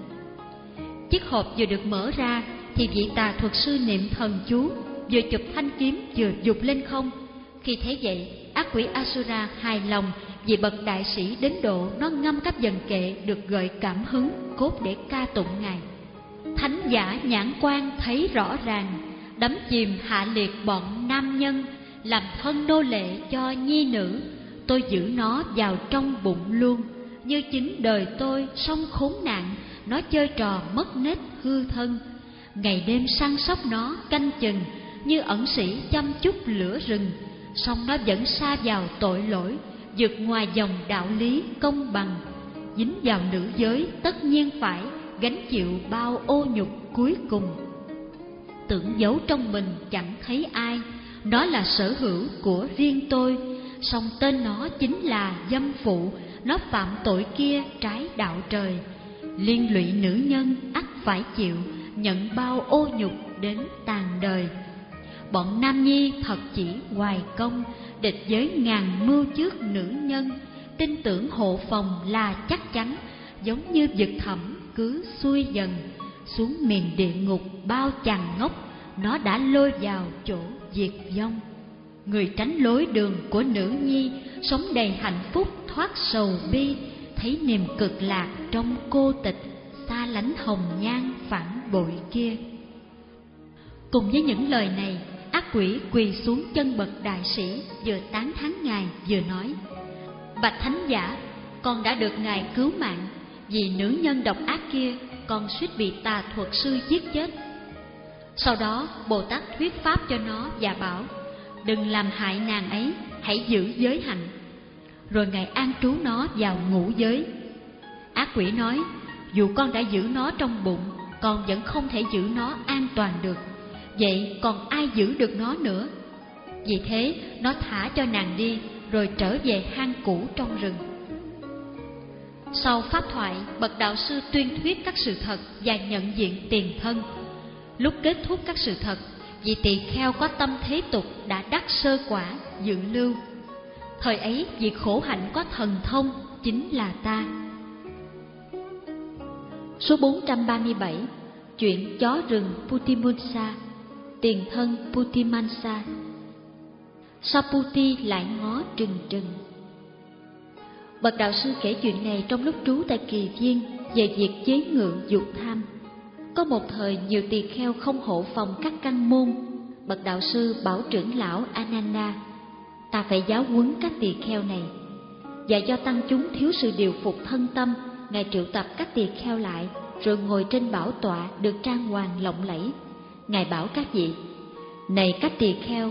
Chiếc hộp vừa được mở ra thì vị tà thuật sư niệm thần chú, vừa chụp thanh kiếm vừa giục lên không. Khi thấy vậy, ác quỷ Asura hài lòng vì bậc đại sĩ đến độ nó ngâm các dần kệ được gợi cảm hứng cốt để ca tụng ngài. Thánh giả nhãn quan thấy rõ ràng, đắm chìm hạ liệt bọn nam nhân, làm thân nô lệ cho nhi nữ. Tôi giữ nó vào trong bụng luôn, như chính đời tôi song khốn nạn, nó chơi trò mất nết hư thân. Ngày đêm săn sóc nó canh chừng, như ẩn sĩ chăm chút lửa rừng, song nó vẫn sa vào tội lỗi, vượt ngoài dòng đạo lý công bằng. Dính vào nữ giới tất nhiên phải gánh chịu bao ô nhục cuối cùng. Tưởng giấu trong mình chẳng thấy ai, nó là sở hữu của riêng tôi, song tên nó chính là dâm phụ. Nó phạm tội kia trái đạo trời, liên lụy nữ nhân ắt phải chịu, nhận bao ô nhục đến tàn đời. Bọn nam nhi thật chỉ hoài công, địch với ngàn mưu trước nữ nhân, tin tưởng hộ phòng là chắc chắn, giống như vực thẳm cứ xuôi dần xuống miền địa ngục. Bao chàng ngốc nó đã lôi vào chỗ diệt vong. Người tránh lối đường của nữ nhi, sống đầy hạnh phúc thoát sầu bi, thấy niềm cực lạc trong cô tịch, xa lánh hồng nhan phản bội kia. Cùng với những lời này, ác quỷ quỳ xuống chân bậc đại sĩ, vừa tán thán ngài vừa nói: bạch thánh giả, con đã được ngài cứu mạng, vì nữ nhân độc ác kia con suýt bị tà thuật sư giết chết. Sau đó Bồ Tát thuyết pháp cho nó và bảo: đừng làm hại nàng ấy, hãy giữ giới hạnh. Rồi ngài an trú nó vào ngũ giới. Ác quỷ nói: dù con đã giữ nó trong bụng, con vẫn không thể giữ nó an toàn được. Vậy còn ai giữ được nó nữa? Vì thế nó thả cho nàng đi, rồi trở về hang cũ trong rừng. Sau pháp thoại, bậc đạo sư tuyên thuyết các sự thật và nhận diện tiền thân. Lúc kết thúc các sự thật, vị tỳ kheo có tâm thế tục đã đắc sơ quả dự lưu. Thời ấy vị khổ hạnh có thần thông chính là ta. Số bốn trăm ba mươi bảy. Chuyện chó rừng Putimansa. Tiền thân Putimansa. Saputi lại ngó trừng trừng. Bậc đạo sư kể chuyện này trong lúc trú tại Kỳ Viên về việc chế ngự dục tham. Có một thời nhiều tỳ kheo không hộ phòng các căn môn. Bậc đạo sư bảo trưởng lão Ananda: ta phải giáo huấn các tỳ kheo này. Và do tăng chúng thiếu sự điều phục thân tâm, ngài triệu tập các tỳ kheo lại, rồi ngồi trên bảo tọa được trang hoàng lộng lẫy. Ngài bảo các vị: này các tỳ kheo,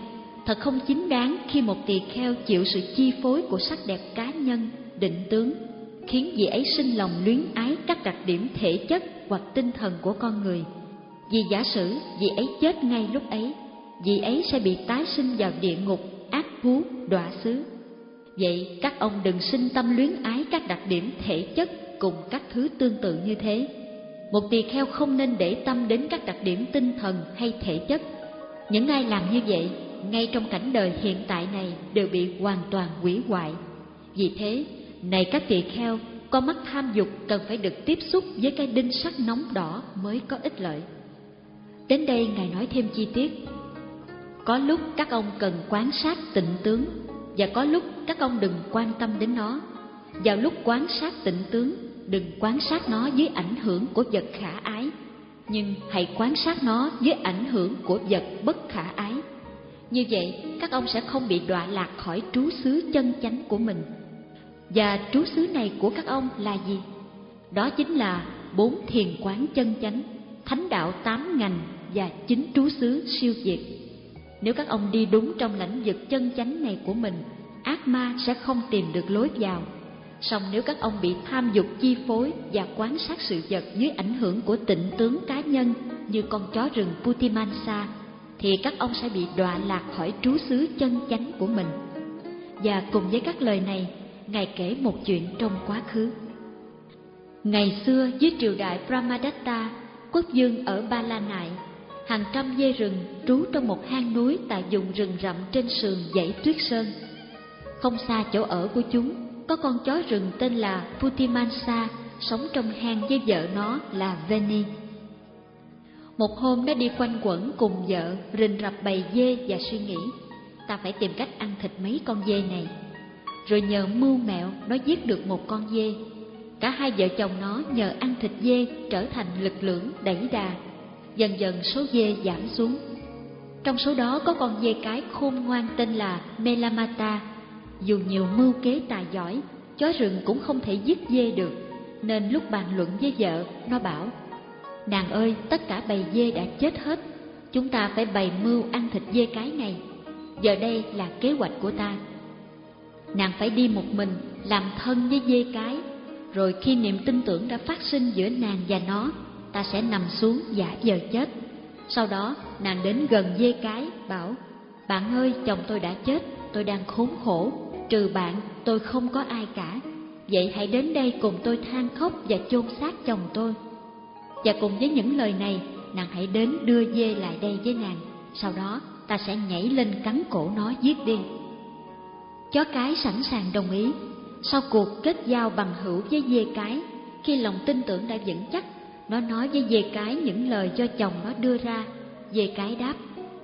thật không chính đáng khi một tỳ kheo chịu sự chi phối của sắc đẹp cá nhân, định tướng, khiến vị ấy sinh lòng luyến ái các đặc điểm thể chất hoặc tinh thần của con người. Vì giả sử vị ấy chết ngay lúc ấy, vị ấy sẽ bị tái sinh vào địa ngục, ác thú, đọa xứ. Vậy các ông đừng sinh tâm luyến ái các đặc điểm thể chất cùng các thứ tương tự như thế. Một tỳ kheo không nên để tâm đến các đặc điểm tinh thần hay thể chất. Những ai làm như vậy, ngay trong cảnh đời hiện tại này đều bị hoàn toàn hủy hoại. Vì thế, này các tỳ kheo, con mắt tham dục cần phải được tiếp xúc với cái đinh sắt nóng đỏ mới có ích lợi. Đến đây Ngài nói thêm chi tiết. Có lúc các ông cần quan sát tịnh tướng, và có lúc các ông đừng quan tâm đến nó. Vào lúc quan sát tịnh tướng, đừng quan sát nó dưới ảnh hưởng của vật khả ái, nhưng hãy quan sát nó dưới ảnh hưởng của vật bất khả ái. Như vậy, các ông sẽ không bị đọa lạc khỏi trú xứ chân chánh của mình. Và trú xứ này của các ông là gì? Đó chính là bốn thiền quán chân chánh, thánh đạo tám ngành và chín trú xứ siêu diệt. Nếu các ông đi đúng trong lãnh vực chân chánh này của mình, ác ma sẽ không tìm được lối vào. Song nếu các ông bị tham dục chi phối và quan sát sự vật dưới ảnh hưởng của tịnh tướng cá nhân như con chó rừng Putimansa, thì các ông sẽ bị đọa lạc khỏi trú xứ chân chánh của mình. Và cùng với các lời này, Ngài kể một chuyện trong quá khứ. Ngày xưa dưới triều đại Brahmadatta, quốc vương ở Ba La Nại, hàng trăm dê rừng trú trong một hang núi tại vùng rừng rậm trên sườn dãy Tuyết Sơn. Không xa chỗ ở của chúng, có con chó rừng tên là Putimansa sống trong hang với vợ nó là Veni. Một hôm nó đi quanh quẩn cùng vợ, rình rập bầy dê và suy nghĩ, ta phải tìm cách ăn thịt mấy con dê này. Rồi nhờ mưu mẹo nó giết được một con dê. Cả hai vợ chồng nó nhờ ăn thịt dê trở thành lực lưỡng đẩy đà. Dần dần số dê giảm xuống. Trong số đó có con dê cái khôn ngoan tên là Melamata. Dù nhiều mưu kế tài giỏi, chó rừng cũng không thể giết dê được, nên lúc bàn luận với vợ, nó bảo: nàng ơi, tất cả bầy dê đã chết hết, chúng ta phải bày mưu ăn thịt dê cái này. Giờ đây là kế hoạch của ta. Nàng phải đi một mình, làm thân với dê cái, rồi khi niềm tin tưởng đã phát sinh giữa nàng và nó, ta sẽ nằm xuống giả vờ chết. Sau đó nàng đến gần dê cái, bảo: bạn ơi, chồng tôi đã chết, tôi đang khốn khổ, trừ bạn tôi không có ai cả. Vậy hãy đến đây cùng tôi than khóc và chôn xác chồng tôi. Và cùng với những lời này, nàng hãy đến đưa dê lại đây với nàng. Sau đó ta sẽ nhảy lên cắn cổ nó giết đi. Chó cái sẵn sàng đồng ý. Sau cuộc kết giao bằng hữu với dê cái, khi lòng tin tưởng đã vững chắc, nó nói với dê cái những lời do chồng nó đưa ra. Dê cái đáp: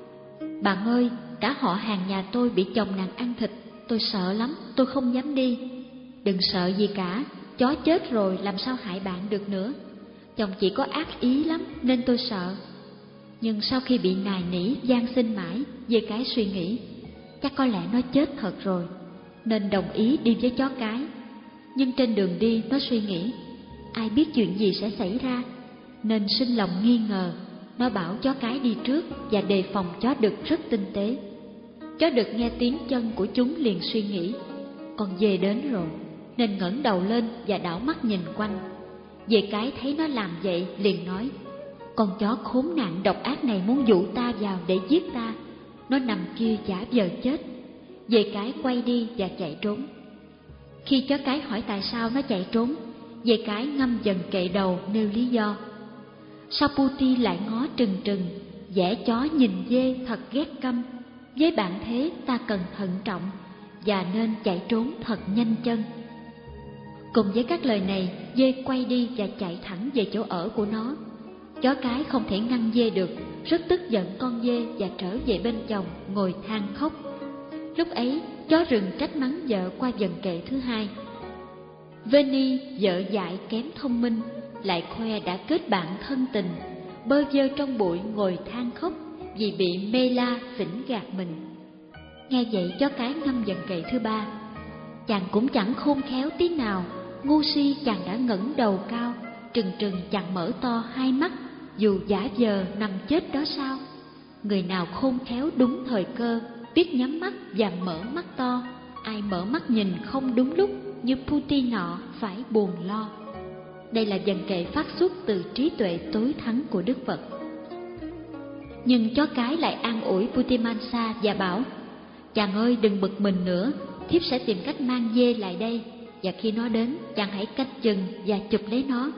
bạn ơi, cả họ hàng nhà tôi bị chồng nàng ăn thịt, tôi sợ lắm, tôi không dám đi. Đừng sợ gì cả, chó chết rồi làm sao hại bạn được nữa. Chồng chỉ có ác ý lắm nên tôi sợ. Nhưng sau khi bị nài nỉ van xin mãi, dê cái suy nghĩ, chắc có lẽ nó chết thật rồi, nên đồng ý đi với chó cái. Nhưng trên đường đi nó suy nghĩ, ai biết chuyện gì sẽ xảy ra, nên sinh lòng nghi ngờ. Nó bảo chó cái đi trước và đề phòng chó đực rất tinh tế. Chó đực nghe tiếng chân của chúng liền suy nghĩ, con dê đến rồi, nên ngẩng đầu lên và đảo mắt nhìn quanh. Dê cái thấy nó làm vậy liền nói, con chó khốn nạn độc ác này muốn dụ ta vào để giết ta. Nó nằm kia giả vờ chết. Dê cái quay đi và chạy trốn. Khi chó cái hỏi tại sao nó chạy trốn, dê cái ngâm dần kệ đầu nêu lý do. Saputi lại ngó trừng trừng, vẻ chó nhìn dê thật ghét căm. Với bạn thế ta cần thận trọng và nên chạy trốn thật nhanh chân. Cùng với các lời này, dê quay đi và chạy thẳng về chỗ ở của nó. Chó cái không thể ngăn dê được, rất tức giận con dê và trở về bên chồng ngồi than khóc. Lúc ấy, chó rừng trách mắng vợ qua dần kệ thứ hai. Veni, vợ dại kém thông minh, lại khoe đã kết bạn thân tình, bơ vơ trong bụi ngồi than khóc vì bị mê la phỉnh gạt mình. Nghe vậy chó cái ngâm dần kệ thứ ba. Chàng cũng chẳng khôn khéo tí nào, ngu si chàng đã ngẩng đầu cao, trừng trừng chàng mở to hai mắt, dù giả vờ nằm chết đó sao. Người nào khôn khéo đúng thời cơ, biết nhắm mắt và mở mắt to. Ai mở mắt nhìn không đúng lúc như Puti nọ phải buồn lo. Đây là dần kệ phát xuất từ trí tuệ tối thắng của Đức Phật. Nhưng chó cái lại an ủi Putimansa và bảo: chàng ơi, đừng bực mình nữa, thiếp sẽ tìm cách mang dê lại đây, và khi nó đến chàng hãy canh chừng và chụp lấy nó.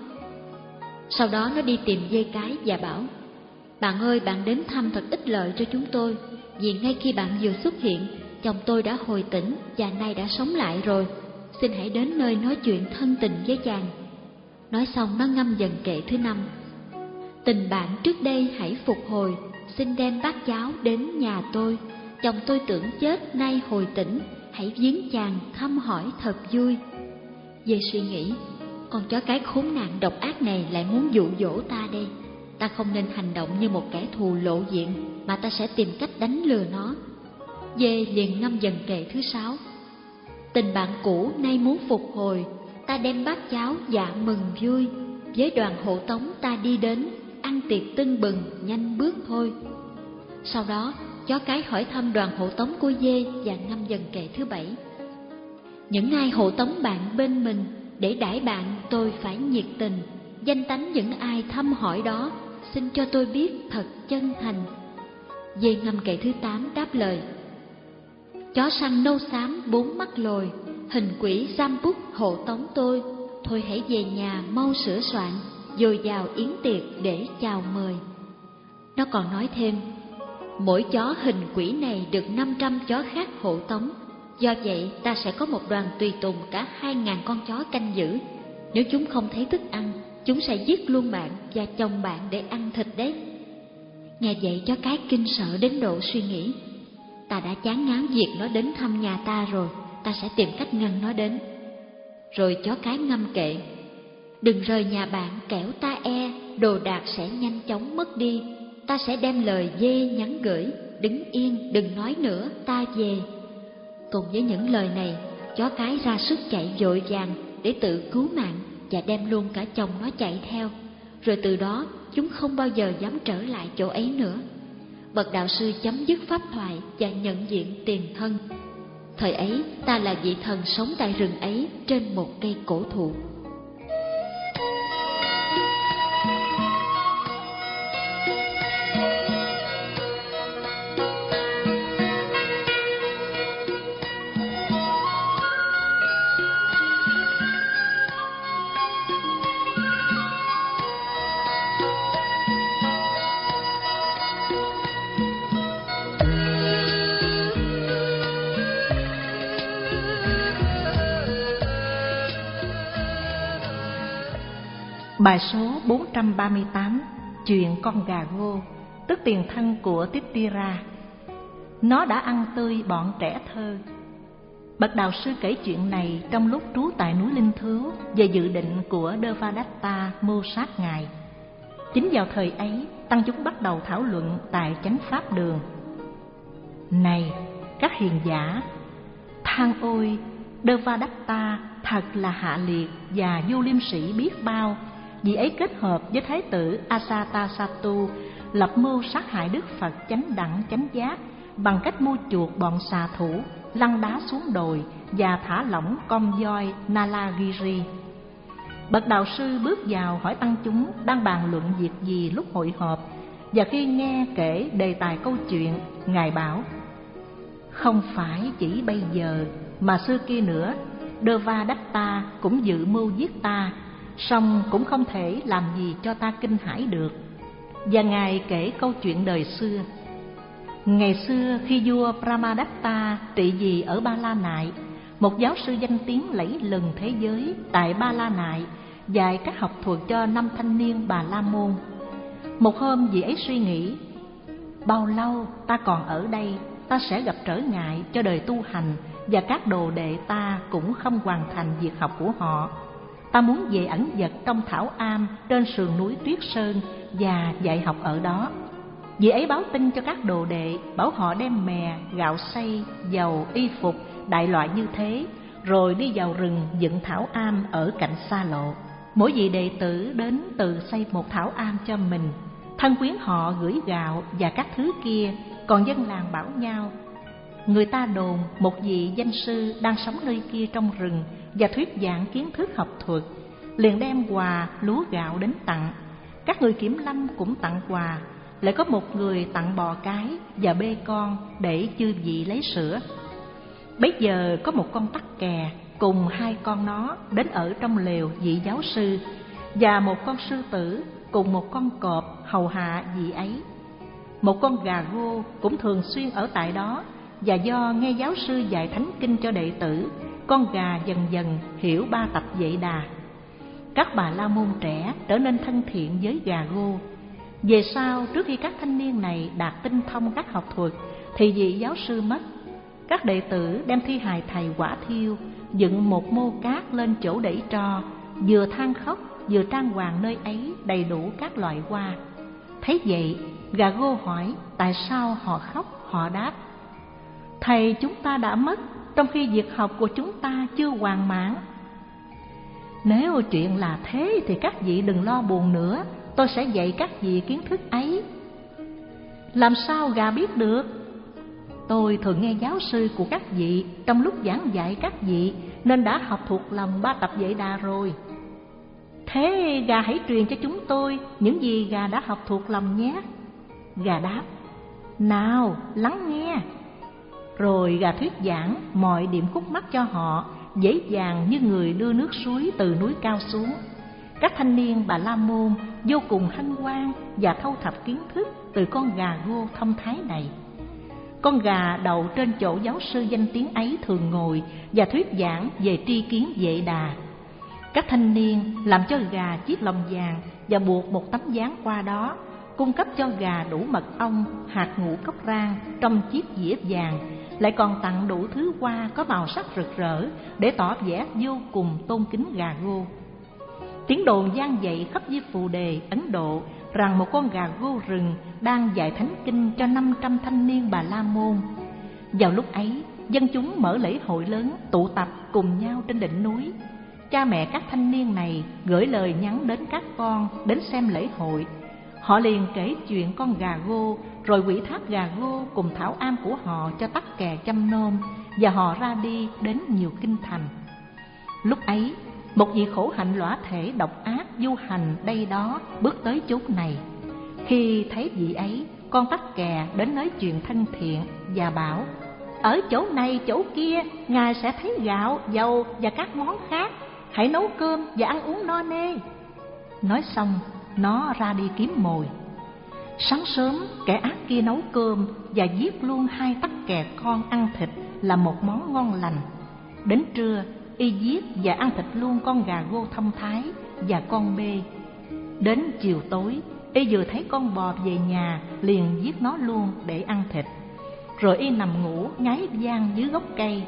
Sau đó nó đi tìm dê cái và bảo: bạn ơi, bạn đến thăm thật ích lợi cho chúng tôi, vì ngay khi bạn vừa xuất hiện, chồng tôi đã hồi tỉnh và nay đã sống lại rồi. Xin hãy đến nơi nói chuyện thân tình với chàng. Nói xong nó ngâm dần kệ thứ năm: tình bạn trước đây hãy phục hồi, xin đem bát cháo đến nhà tôi. Chồng tôi tưởng chết nay hồi tỉnh, hãy viếng chàng thăm hỏi thật vui. Dê suy nghĩ: con chó cái khốn nạn độc ác này lại muốn dụ dỗ ta đây. Ta không nên hành động như một kẻ thù lộ diện, mà ta sẽ tìm cách đánh lừa nó. Dê liền ngâm dần kệ thứ sáu: tình bạn cũ nay muốn phục hồi, ta đem bát cháo dạ mừng vui. Với đoàn hộ tống ta đi đến, ăn tiệc tưng bừng nhanh bước thôi. Sau đó chó cái hỏi thăm đoàn hộ tống của dê và ngâm dần kệ thứ bảy: những ai hộ tống bạn bên mình, để đãi bạn tôi phải nhiệt tình. Danh tánh những ai thăm hỏi đó, xin cho tôi biết thật chân thành. Dê ngâm kệ thứ tám đáp lời: chó săn nâu xám bốn mắt lồi, hình quỷ giam bút hộ tống tôi. Thôi hãy về nhà mau sửa soạn, dồi dào yến tiệc để chào mời. Nó còn nói thêm: mỗi chó hình quỷ này được năm trăm chó khác hộ tống. Do vậy ta sẽ có một đoàn tùy tùng cả hai ngàn con chó canh giữ. Nếu chúng không thấy thức ăn, chúng sẽ giết luôn bạn và chồng bạn để ăn thịt đấy. Nghe vậy chó cái kinh sợ đến độ suy nghĩ: ta đã chán ngán việc nó đến thăm nhà ta rồi, ta sẽ tìm cách ngăn nó đến. Rồi chó cái ngâm kệ: đừng rời nhà bạn kẻo ta e, đồ đạc sẽ nhanh chóng mất đi. Ta sẽ đem lời dê nhắn gửi, đứng yên đừng nói nữa, ta về. Cùng với những lời này, chó cái ra sức chạy vội vàng để tự cứu mạng và đem luôn cả chồng nó chạy theo. Rồi từ đó chúng không bao giờ dám trở lại chỗ ấy nữa. Bậc đạo sư chấm dứt pháp thoại và nhận diện tiền thân. Thời ấy ta là vị thần sống tại rừng ấy trên một cây cổ thụ. Bài số bốn trăm ba mươi tám, chuyện con gà Gô, tức tiền thân của Titira. Nó đã ăn tươi bọn trẻ thơ. Bậc đạo sư kể chuyện này trong lúc trú tại núi Linh Thứu về dự định của Devadatta mưu sát ngài. Chính vào thời ấy, tăng chúng bắt đầu thảo luận tại chánh pháp đường: này các hiền giả, than ôi, Devadatta thật là hạ liệt và vô liêm sĩ biết bao. Vì ấy kết hợp với thái tử Ajatasattu lập mưu sát hại Đức Phật chánh đẳng chánh giác bằng cách mua chuộc bọn xà thủ, lăn đá xuống đồi và thả lỏng con voi Nalagiri. Bậc đạo sư bước vào hỏi tăng chúng đang bàn luận việc gì lúc hội họp, và khi nghe kể đề tài câu chuyện, ngài bảo: không phải chỉ bây giờ mà xưa kia nữa, Devadatta cũng dự mưu giết ta, song cũng không thể làm gì cho ta kinh hãi được. Và ngài kể câu chuyện đời xưa. Ngày xưa khi vua Brahmadatta trị vì ở Ba La Nại, một giáo sư danh tiếng lẫy lừng thế giới tại Ba La Nại dạy các học thuật cho năm thanh niên Bà La Môn. Một hôm vị ấy suy nghĩ: bao lâu ta còn ở đây, ta sẽ gặp trở ngại cho đời tu hành, và các đồ đệ ta cũng không hoàn thành việc học của họ. Ta muốn về ẩn dật trong thảo am trên sườn núi Tuyết Sơn và dạy học ở đó. Vị ấy báo tin cho các đồ đệ, bảo họ đem mè, gạo xay, dầu, y phục, đại loại như thế, rồi đi vào rừng dựng thảo am ở cạnh xa lộ. Mỗi vị đệ tử đến tự xây một thảo am cho mình. Thân quyến họ gửi gạo và các thứ kia, còn dân làng bảo nhau: Người ta đồn một vị danh sư đang sống nơi kia trong rừng và thuyết giảng kiến thức học thuật, liền đem quà lúa gạo đến tặng. Các người kiểm lâm cũng tặng quà, lại có một người tặng bò cái và bê con để chư vị lấy sữa. Bấy giờ có một con tắc kè cùng hai con nó đến ở trong lều vị giáo sư, và một con sư tử cùng một con cọp hầu hạ vị ấy. Một con gà gô cũng thường xuyên ở tại đó, và do nghe giáo sư dạy thánh kinh cho đệ tử, con gà dần dần hiểu ba tập Vệ Đà. Các bà la môn trẻ trở nên thân thiện với gà gô. Về sau, trước khi các thanh niên này đạt tinh thông các học thuật, thì vị giáo sư mất. Các đệ tử đem thi hài thầy quả thiêu, dựng một mô cát lên chỗ để tro, vừa than khóc vừa trang hoàng nơi ấy đầy đủ các loại hoa. Thấy vậy, gà gô hỏi tại sao họ khóc. Họ đáp: thầy chúng ta đã mất, trong khi việc học của chúng ta chưa hoàn mãn. Nếu chuyện là thế thì các vị đừng lo buồn nữa, tôi sẽ dạy các vị kiến thức ấy. Làm sao gà biết được? Tôi thường nghe giáo sư của các vị trong lúc giảng dạy các vị, nên đã học thuộc lòng ba tập Vệ Đà rồi. Thế gà hãy truyền cho chúng tôi những gì gà đã học thuộc lòng nhé. Gà đáp: nào, lắng nghe. Rồi gà thuyết giảng mọi điểm khúc mắc cho họ, dễ dàng như người đưa nước suối từ núi cao xuống. Các thanh niên Bà La Môn vô cùng hân hoan và thâu thập kiến thức từ con gà gô thông thái này. Con gà đậu trên chỗ giáo sư danh tiếng ấy thường ngồi và thuyết giảng về tri kiến Vệ Đà. Các thanh niên làm cho gà chiếc lồng vàng và buộc một tấm ván qua đó, cung cấp cho gà đủ mật ong, hạt ngũ cốc rang trong chiếc dĩa vàng, lại còn tặng đủ thứ hoa có màu sắc rực rỡ để tỏ vẻ vô cùng tôn kính gà gô. Tiếng đồn vang dậy khắp với phù đề Ấn Độ rằng một con gà gô rừng đang dạy thánh kinh cho năm trăm thanh niên Bà La Môn. Vào lúc ấy, dân chúng mở lễ hội lớn tụ tập cùng nhau trên đỉnh núi. Cha mẹ các thanh niên này gửi lời nhắn đến các con đến xem lễ hội. Họ liền kể chuyện con gà gô, rồi ủy thác gà gô cùng thảo am của họ cho tắc kè chăm nom, và họ ra đi đến nhiều kinh thành. Lúc ấy, một vị khổ hạnh lõa thể độc ác du hành đây đó bước tới chốn này. Khi thấy vị ấy, con tắc kè đến nói chuyện thân thiện và bảo: ở chỗ này chỗ kia ngài sẽ thấy gạo, dầu và các món khác, hãy nấu cơm và ăn uống no nê. Nói xong, nó ra đi kiếm mồi. Sáng sớm, kẻ ác kia nấu cơm và giết luôn hai tắc kè con ăn thịt là một món ngon lành. Đến trưa, y giết và ăn thịt luôn con gà gô thông thái và con bê. Đến chiều tối, y vừa thấy con bò về nhà liền giết nó luôn để ăn thịt. Rồi y nằm ngủ ngáy vang dưới gốc cây.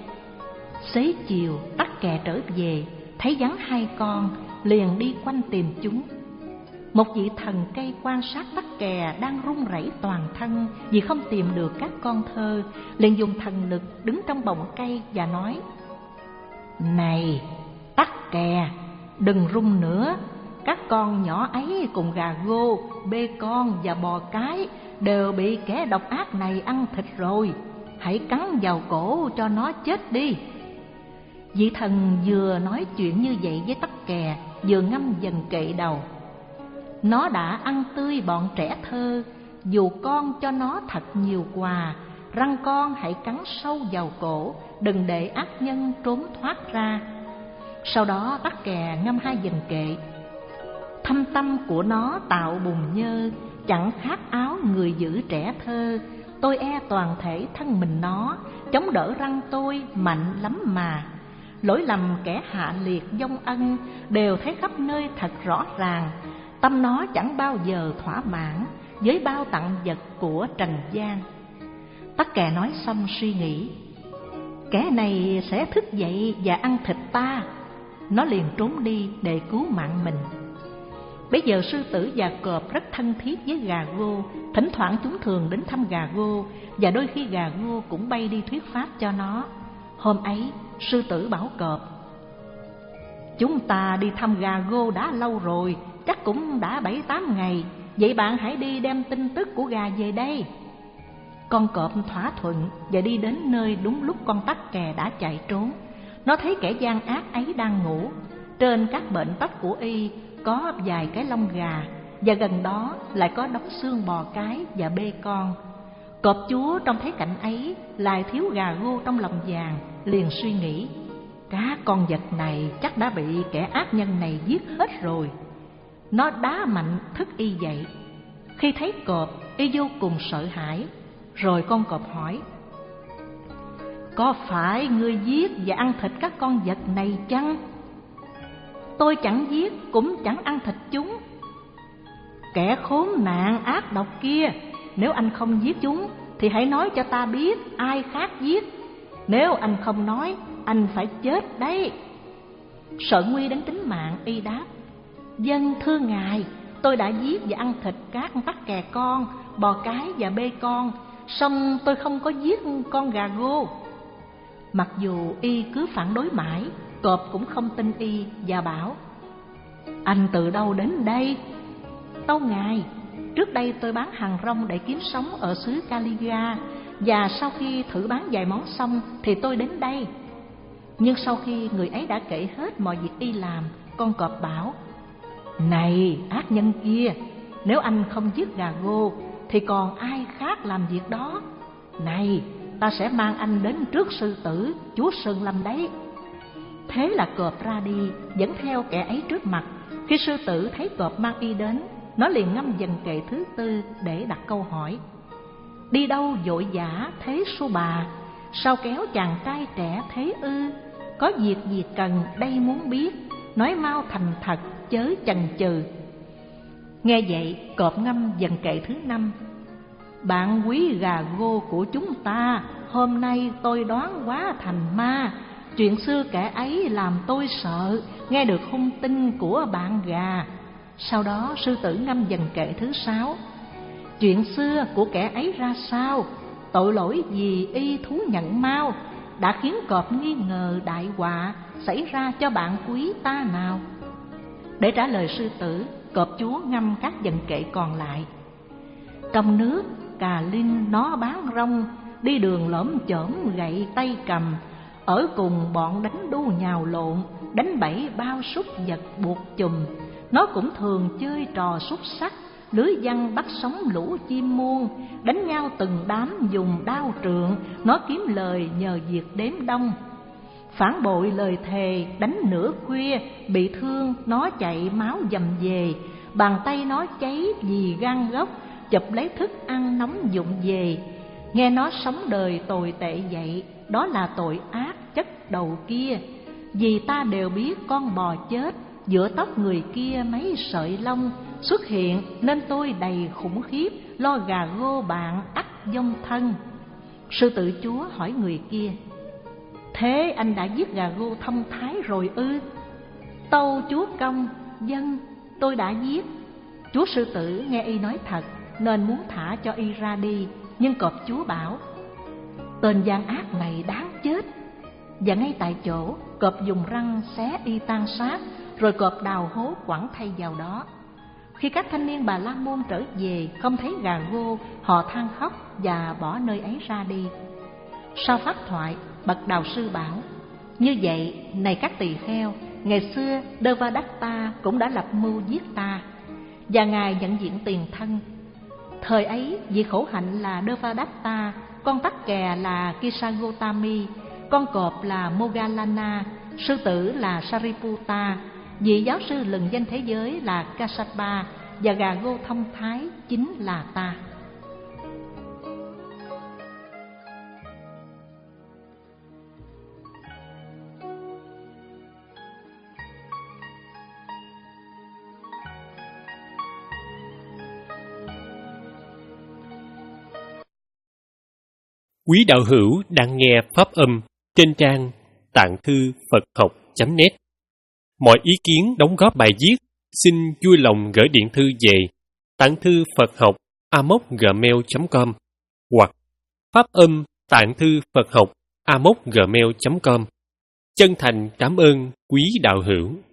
Xế chiều, tắc kè trở về, thấy vắng hai con, liền đi quanh tìm chúng. Một vị thần cây quan sát tắc kè đang run rẩy toàn thân vì không tìm được các con thơ, liền dùng thần lực đứng trong bọng cây và nói: này tắc kè, đừng run nữa, các con nhỏ ấy cùng gà gô, bê con và bò cái đều bị kẻ độc ác này ăn thịt rồi, hãy cắn vào cổ cho nó chết đi. Vị thần vừa nói chuyện như vậy với tắc kè, vừa ngâm dần kệ đầu: nó đã ăn tươi bọn trẻ thơ, dù con cho nó thật nhiều quà, răng con hãy cắn sâu vào cổ, đừng để ác nhân trốn thoát ra. Sau đó tắc kè ngâm hai dần kệ: thâm tâm của nó tạo bùn nhơ, chẳng khát áo người giữ trẻ thơ, tôi e toàn thể thân mình nó, chống đỡ răng tôi mạnh lắm mà. Lỗi lầm kẻ hạ liệt vong ân đều thấy khắp nơi thật rõ ràng, tâm nó chẳng bao giờ thỏa mãn với bao tặng vật của trần gian. Tắc kè nói xong suy nghĩ: kẻ này sẽ thức dậy và ăn thịt ta. Nó liền trốn đi để cứu mạng mình. Bây giờ sư tử và cọp rất thân thiết với gà gô, thỉnh thoảng chúng thường đến thăm gà gô, và đôi khi gà gô cũng bay đi thuyết pháp cho nó. Hôm ấy, sư tử bảo cọp: chúng ta đi thăm gà gô đã lâu rồi, chắc cũng đã bảy tám ngày, vậy bạn hãy đi đem tin tức của gà về đây. Con cọp thỏa thuận và đi đến nơi đúng lúc con tắc kè đã chạy trốn. Nó thấy kẻ gian ác ấy đang ngủ. Trên các bệnh tóc của y có vài cái lông gà, và gần đó lại có đống xương bò cái và bê con. Cọp chúa trông thấy cảnh ấy, lại thiếu gà gô trong lòng vàng, liền suy nghĩ: các con vật này chắc đã bị kẻ ác nhân này giết hết rồi. Nó đá mạnh thức y dậy. Khi thấy cọp, y vô cùng sợ hãi. Rồi con cọp hỏi: có phải ngươi giết và ăn thịt các con vật này chăng? Tôi chẳng giết cũng chẳng ăn thịt chúng. Kẻ khốn nạn ác độc kia, nếu anh không giết chúng thì hãy nói cho ta biết ai khác giết. Nếu anh không nói, anh phải chết đấy. Sợ nguy đến tính mạng, y đáp: vâng thưa ngài, tôi đã giết và ăn thịt các tắc kè con, bò cái và bê con, song tôi không có giết con gà gô. Mặc dù y cứ phản đối mãi, cọp cũng không tin y và bảo: anh từ đâu đến đây? Tâu ngài, trước đây tôi bán hàng rong để kiếm sống ở xứ Caliga, và sau khi thử bán vài món xong thì tôi đến đây. Nhưng sau khi người ấy đã kể hết mọi việc y làm, con cọp bảo: này ác nhân kia, nếu anh không giết gà gô thì còn ai khác làm việc đó. Này, ta sẽ mang anh đến trước sư tử, chúa Sơn Lâm đấy. Thế là cọp ra đi, dẫn theo kẻ ấy trước mặt. Khi sư tử thấy cọp mang y đến, nó liền ngâm dần kệ thứ tư để đặt câu hỏi: đi đâu vội vã thế su bà, sao kéo chàng trai trẻ thế ư? Có việc gì cần đây muốn biết, nói mau thành thật chớ chần chừ. Nghe vậy, cọp ngâm dần kệ thứ năm: bạn quý gà gô của chúng ta, hôm nay tôi đoán quá thành ma. Chuyện xưa kẻ ấy làm tôi sợ, nghe được hung tin của bạn gà. Sau đó sư tử ngâm dần kệ thứ sáu: chuyện xưa của kẻ ấy ra sao, tội lỗi gì y thú nhận mau, đã khiến cọp nghi ngờ đại họa xảy ra cho bạn quý ta nào. Để trả lời sư tử, cọp chúa ngâm các dần kệ còn lại: trong nước cà linh nó bán rong, đi đường lởm chởm gậy tay cầm, ở cùng bọn đánh đu nhào lộn, đánh bẫy bao súc vật buộc chùm. Nó cũng thường chơi trò xúc sắc, lưới văn bắt sống lũ chim muôn, đánh nhau từng đám dùng đao trượng, nó kiếm lời nhờ việc đếm đông. Phản bội lời thề, đánh nửa khuya, bị thương nó chạy máu dầm về, bàn tay nó cháy vì gan góc, chụp lấy thức ăn nóng dụng về. Nghe nó sống đời tồi tệ vậy, đó là tội ác chất đầu kia. Vì ta đều biết con bò chết, giữa tóc người kia mấy sợi lông xuất hiện, nên tôi đầy khủng khiếp, lo gà gô bạn ắt vong thân. Sư tử chúa hỏi người kia: thế anh đã giết gà gô thông thái rồi ư? Tâu chúa công: vâng, tôi đã giết. Chúa sư tử nghe y nói thật nên muốn thả cho y ra đi, nhưng cọp chúa bảo: tên gian ác này đáng chết. Và ngay tại chỗ, cọp dùng răng xé y tan xác, rồi cọp đào hố quẳng thay vào đó. Khi các thanh niên Bà La Môn trở về không thấy gà gô, họ than khóc và bỏ nơi ấy ra đi. Sau pháp thoại, bậc đạo sư bảo: như vậy, này các tỳ kheo, ngày xưa Devadatta cũng đã lập mưu giết ta, và ngài nhận diện tiền thân. Thời ấy, vị khổ hạnh là Devadatta, con tắc kè là Kisagotami, con cọp là Moggallana, sư tử là Sariputta, vị giáo sư lừng danh thế giới là Kassapa, và gà gô thông thái chính là ta. Quý đạo hữu đang nghe pháp âm trên trang tạng thư Phật học chấm net. Mọi ý kiến đóng góp bài viết xin vui lòng gửi điện thư về tạng thư Phật học a m o gmail chấm com hoặc pháp âm tạng thư Phật học a m o gmail chấm com. Chân thành cảm ơn quý đạo hữu.